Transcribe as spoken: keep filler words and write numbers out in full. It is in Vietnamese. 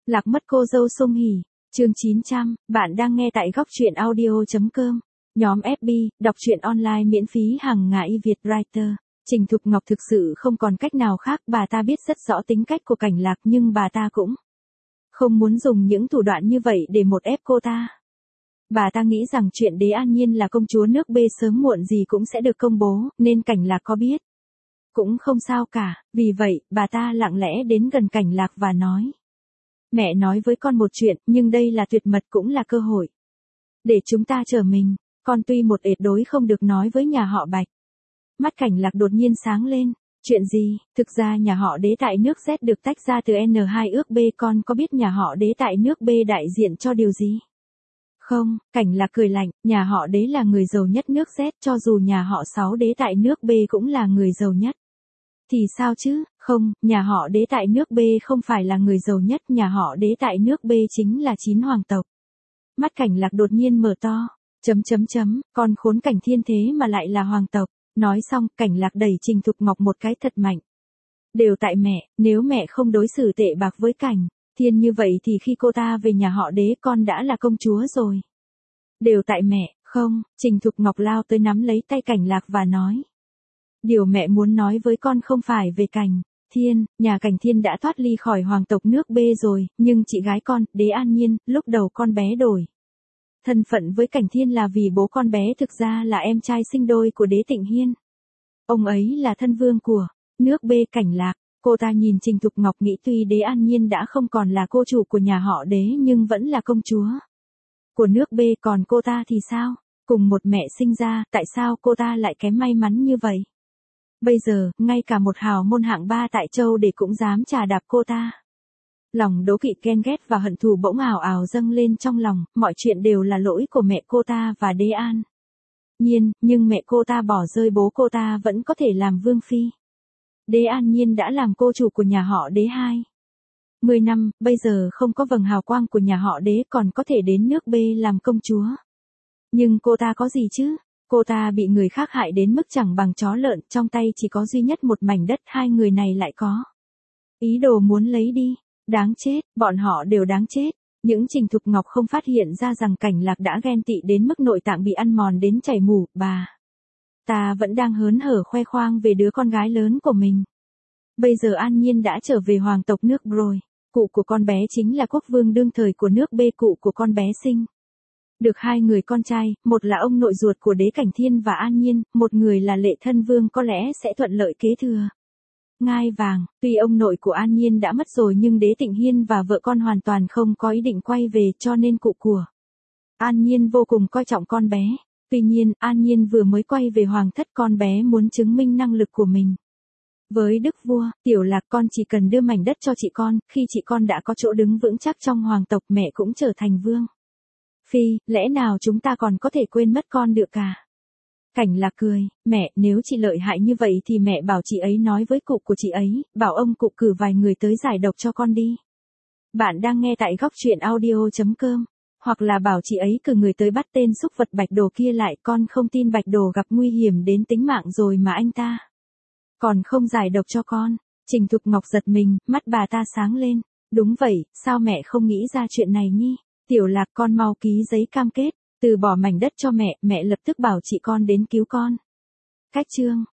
Lạc mất cô dâu Sung Hỉ, chương chín trăm, bạn đang nghe tại góc truyện audio.com. Nhóm ép bê, đọc truyện online miễn phí hàng ngày Việt Writer. Trình Thục Ngọc thực sự không còn cách nào khác, bà ta biết rất rõ tính cách của Cảnh Lạc nhưng bà ta cũng không muốn dùng những thủ đoạn như vậy để một ép cô ta. Bà ta nghĩ rằng chuyện Đế An Nhiên là công chúa nước B sớm muộn gì cũng sẽ được công bố, nên Cảnh Lạc có biết cũng không sao cả, vì vậy, bà ta lặng lẽ đến gần Cảnh Lạc và nói. Mẹ nói với con một chuyện, nhưng đây là tuyệt mật cũng là cơ hội. Để chúng ta trở mình, con tuy một ệt đối không được nói với nhà họ Bạch. Mắt Cảnh Lạc đột nhiên sáng lên, chuyện gì, thực ra nhà họ Đế tại nước Z được tách ra từ N hai ước B, con có biết nhà họ Đế tại nước B đại diện cho điều gì? Không, Cảnh Lạc cười lạnh, nhà họ Đế là người giàu nhất nước Z, cho dù nhà họ Sáu Đế tại nước B cũng là người giàu nhất. Thì sao chứ, không, nhà họ Đế tại nước B không phải là người giàu nhất, nhà họ Đế tại nước B chính là chín hoàng tộc. Mắt Cảnh Lạc đột nhiên mở to, chấm chấm chấm, con khốn Cảnh Thiên thế mà lại là hoàng tộc. Nói xong, Cảnh Lạc đẩy Trình Thục Ngọc một cái thật mạnh. Đều tại mẹ, nếu mẹ không đối xử tệ bạc với Cảnh Thiên như vậy thì khi cô ta về nhà họ Đế con đã là công chúa rồi. Đều tại mẹ, không, Trình Thục Ngọc lao tới nắm lấy tay Cảnh Lạc và nói. Điều mẹ muốn nói với con không phải về Cảnh Thiên, nhà Cảnh Thiên đã thoát ly khỏi hoàng tộc nước B rồi, nhưng chị gái con, Đế An Nhiên, lúc đầu con bé đổi thân phận với Cảnh Thiên là vì bố con bé thực ra là em trai sinh đôi của Đế Tịnh Hiên. Ông ấy là thân vương của nước B. Cảnh Lạc. Cô ta nhìn Trình Thục Ngọc nghĩ tuy Đế An Nhiên đã không còn là cô chủ của nhà họ Đế nhưng vẫn là công chúa của nước B, còn cô ta thì sao? Cùng một mẹ sinh ra, tại sao cô ta lại kém may mắn như vậy? Bây giờ, ngay cả một hào môn hạng ba tại châu để cũng dám chà đạp cô ta. Lòng đố kỵ, ghen ghét và hận thù bỗng ào ào dâng lên trong lòng, mọi chuyện đều là lỗi của mẹ cô ta và Đế An Nhiên, nhưng mẹ cô ta bỏ rơi bố cô ta vẫn có thể làm vương phi. Đế An Nhiên đã làm cô chủ của nhà họ Đế hai mươi năm, bây giờ không có vầng hào quang của nhà họ Đế còn có thể đến nước B làm công chúa. Nhưng cô ta có gì chứ? Cô ta bị người khác hại đến mức chẳng bằng chó lợn, trong tay chỉ có duy nhất một mảnh đất, hai người này lại có ý đồ muốn lấy đi. Đáng chết, bọn họ đều đáng chết. Những Trình Thục Ngọc không phát hiện ra rằng Cảnh Lạc đã ghen tị đến mức nội tạng bị ăn mòn đến chảy mủ, bà ta vẫn đang hớn hở khoe khoang về đứa con gái lớn của mình. Bây giờ An Nhiên đã trở về hoàng tộc nước rồi. Cụ của con bé chính là quốc vương đương thời của nước B. Cụ của con bé sinh được hai người con trai, một là ông nội ruột của Đế Cảnh Thiên và An Nhiên, một người là Lệ Thân Vương, có lẽ sẽ thuận lợi kế thừa ngai vàng. Tuy ông nội của An Nhiên đã mất rồi nhưng Đế Tịnh Hiên và vợ con hoàn toàn không có ý định quay về, cho nên cụ của An Nhiên vô cùng coi trọng con bé. Tuy nhiên, An Nhiên vừa mới quay về hoàng thất, con bé muốn chứng minh năng lực của mình với đức vua. Tiểu Lạc, con chỉ cần đưa mảnh đất cho chị con, khi chị con đã có chỗ đứng vững chắc trong hoàng tộc, mẹ cũng trở thành vương phi, lẽ nào chúng ta còn có thể quên mất con được cả? Cảnh Lạc cười, mẹ, nếu chị lợi hại như vậy thì mẹ bảo chị ấy nói với cụ của chị ấy, bảo ông cụ cử vài người tới giải độc cho con đi. Bạn đang nghe tại góc truyện audio.com, hoặc là bảo chị ấy cử người tới bắt tên xúc vật Bạch Đồ kia lại, con không tin Bạch Đồ gặp nguy hiểm đến tính mạng rồi mà anh ta còn không giải độc cho con. Trình Thục Ngọc giật mình, mắt bà ta sáng lên. Đúng vậy, sao mẹ không nghĩ ra chuyện này nhỉ? Tiểu Lạc, con mau ký giấy cam kết, từ bỏ mảnh đất cho mẹ, mẹ lập tức bảo chị con đến cứu con. Cách chương